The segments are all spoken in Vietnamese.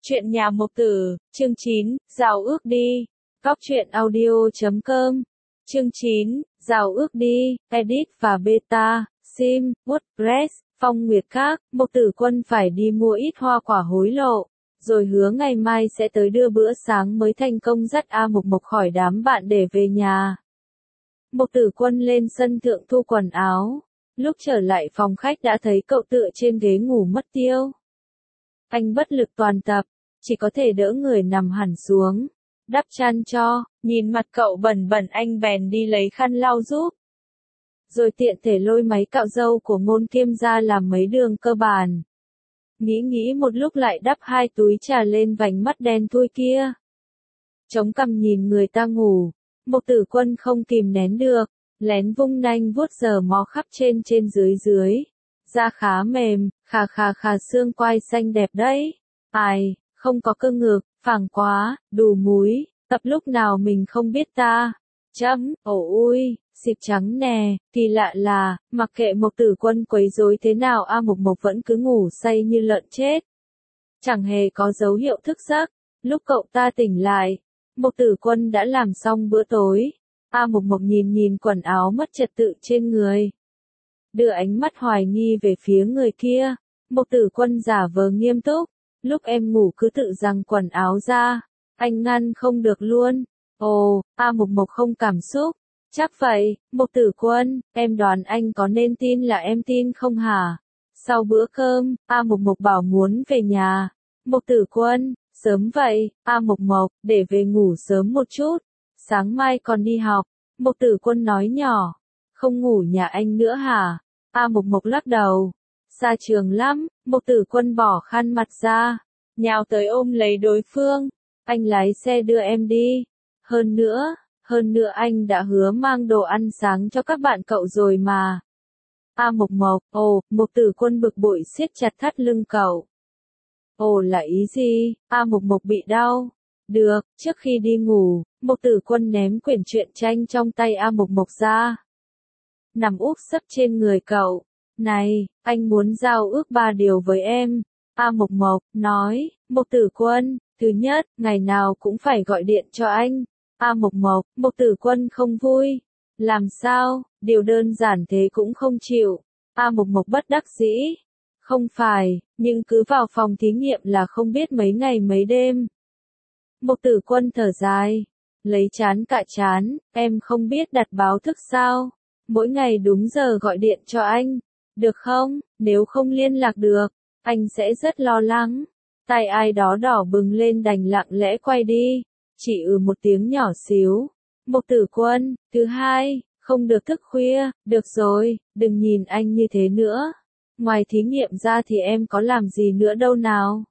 Chuyện nhà Mộc Tử, chương 9, Giao ước đi. Góc truyện audio.com. Chương 9, Giao ước đi, edit và beta, sim, WordPress, Phong Nguyệt Các, Mộc Tử Quân phải đi mua ít hoa quả hối lộ, rồi hứa ngày mai sẽ tới đưa bữa sáng mới thành công dắt A Mộc Mộc khỏi đám bạn để về nhà. Mộc Tử Quân lên sân thượng thu quần áo, lúc trở lại phòng khách đã thấy cậu tựa trên ghế ngủ mất tiêu. Anh bất lực toàn tập, chỉ có thể đỡ người nằm hẳn xuống, đắp chăn cho, nhìn mặt cậu bẩn bẩn anh bèn đi lấy khăn lau giúp. Rồi tiện thể lôi máy cạo râu của Ngôn Kiêm ra làm mấy đường cơ bản. Nghĩ một lúc lại đắp 2 túi trà lên vành mắt đen thui kia. Chống cằm nhìn người ta ngủ, Mộc Tử Quân không kìm nén được, lén vung nanh vuốt giờ mó khắp trên dưới. Da khá mềm, khà xương quai xanh đẹp đấy. Ai, không có cơ ngực, phẳng quá, đù múi, tập lúc nào mình không biết ta. Ôi, xịp trắng nè, kỳ lạ là, mặc kệ Mộc Tử Quân quấy rối thế nào A Mộc Mộc vẫn cứ ngủ say như lợn chết. Chẳng hề có dấu hiệu thức giấc, lúc cậu ta tỉnh lại, Mộc Tử Quân đã làm xong bữa tối. A Mộc Mộc nhìn quần áo mất trật tự trên người, đưa ánh mắt hoài nghi về phía người kia. Mộc Tử Quân giả vờ nghiêm túc, lúc em ngủ cứ tự giằng quần áo ra, anh ngăn không được luôn. Ồ, A Mộc Mộc không cảm xúc. Chắc vậy, Mộc Tử Quân, em đoán anh có nên tin là em tin không hả? Sau bữa cơm, A Mộc Mộc bảo muốn về nhà. Mộc Tử Quân, sớm vậy, A Mộc Mộc, để về ngủ sớm một chút, sáng mai còn đi học. Mộc Tử Quân nói nhỏ, không ngủ nhà anh nữa hả? A Mộc Mộc lắc đầu, xa trường lắm. Mộc Tử Quân bỏ khăn mặt ra, nhào tới ôm lấy đối phương. Anh lái xe đưa em đi. Hơn nữa anh đã hứa mang đồ ăn sáng cho các bạn cậu rồi mà. A Mộc Mộc, Mộc Tử Quân bực bội siết chặt thắt lưng cậu. Là ý gì? A Mộc Mộc bị đau. Được, trước khi đi ngủ, Mộc Tử Quân ném quyển truyện tranh trong tay A Mộc Mộc ra, nằm úp sấp trên người cậu. Này, anh muốn giao ước 3 điều với em. A Mộc Mộc nói. Mộc Tử Quân, thứ nhất, ngày nào cũng phải gọi điện cho anh. A Mộc Mộc, Mộc Tử Quân không vui. Làm sao, điều đơn giản thế cũng không chịu. A Mộc Mộc bất đắc dĩ. Không phải, nhưng cứ vào phòng thí nghiệm là không biết mấy ngày mấy đêm. Mộc Tử Quân thở dài, lấy trán cạ trán, em không biết đặt báo thức sao? Mỗi ngày đúng giờ gọi điện cho anh, được không? Nếu không liên lạc được, anh sẽ rất lo lắng. Tai ai đó đỏ bừng lên đành lặng lẽ quay đi, chỉ một tiếng nhỏ xíu. Mộc Tử Quân, thứ hai, không được thức khuya. Được rồi, đừng nhìn anh như thế nữa. Ngoài thí nghiệm ra thì em có làm gì nữa đâu nào.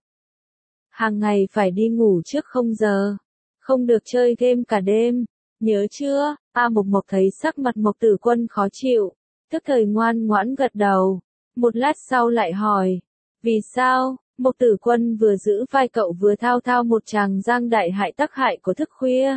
Hàng ngày phải đi ngủ trước 0 giờ. Không được chơi game cả đêm. Nhớ chưa? A Mộc Mộc thấy sắc mặt Mộc Tử Quân khó chịu, tức thời ngoan ngoãn gật đầu. Một lát sau lại hỏi, vì sao? Mộc Tử Quân vừa giữ vai cậu vừa thao thao một tràng giang đại hại tắc hại của thức khuya.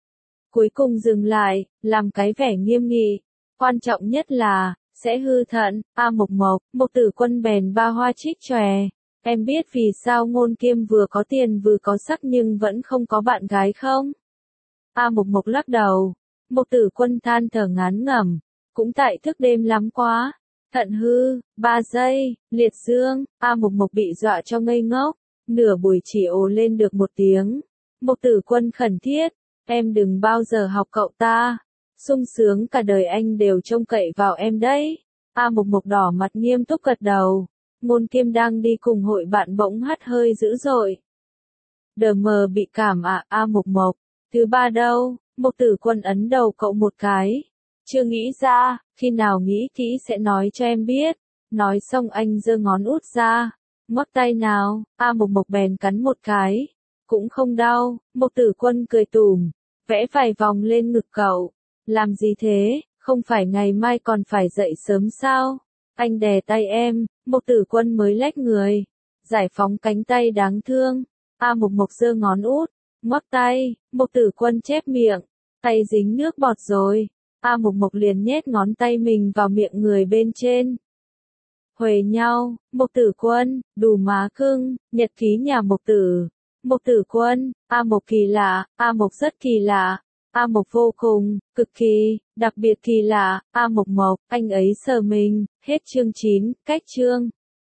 Cuối cùng dừng lại, làm cái vẻ nghiêm nghị. Quan trọng nhất là, sẽ hư thận. A Mộc Mộc, Mộc Tử Quân bèn ba hoa trích chòe. Em biết vì sao Ngôn Kiêm vừa có tiền vừa có sắc nhưng vẫn không có bạn gái không? A Mộc Mộc lắc đầu. Mộc Tử Quân than thở ngán ngẩm. Cũng tại thức đêm lắm quá. Thận hư, 3 giây, liệt dương. A Mộc Mộc bị dọa cho ngây ngốc. Nửa buổi chỉ ồ lên được 1 tiếng. Mộc Tử Quân khẩn thiết. Em đừng bao giờ học cậu ta. Sung sướng cả đời anh đều trông cậy vào em đấy. A Mộc Mộc đỏ mặt nghiêm túc gật đầu. Ngôn Kiêm đang đi cùng hội bạn bỗng hắt hơi dữ dội. Đờ mờ bị cảm à? A Mộc Mộc, thứ 3 đâu? Mộc Tử Quân ấn đầu cậu một cái. Chưa nghĩ ra, khi nào nghĩ kỹ sẽ nói cho em biết. Nói xong anh giơ ngón út ra. Ngoắc tay nào. A Mộc Mộc bèn cắn một cái. Cũng không đau. Mộc Tử Quân cười tủm, vẽ vài vòng lên ngực cậu. Làm gì thế? Không phải ngày mai còn phải dậy sớm sao? Anh đè tay em. Mộc Tử Quân mới lách người, giải phóng cánh tay đáng thương. A Mộc Mộc giơ ngón út, ngoắc tay. Mộc Tử Quân chép miệng, tay dính nước bọt rồi. A Mộc Mộc liền nhét ngón tay mình vào miệng người bên trên. Huề nhau. Mộc Tử Quân, đù má cưng, nhật ký nhà Mộc Tử. Mộc Tử Quân, A Mộc kỳ lạ, A Mộc rất kỳ lạ, A Mộc vô cùng, cực kỳ, đặc biệt kỳ lạ, A Mộc Mộc, anh ấy sờ mình, hết chương 9, cách chương.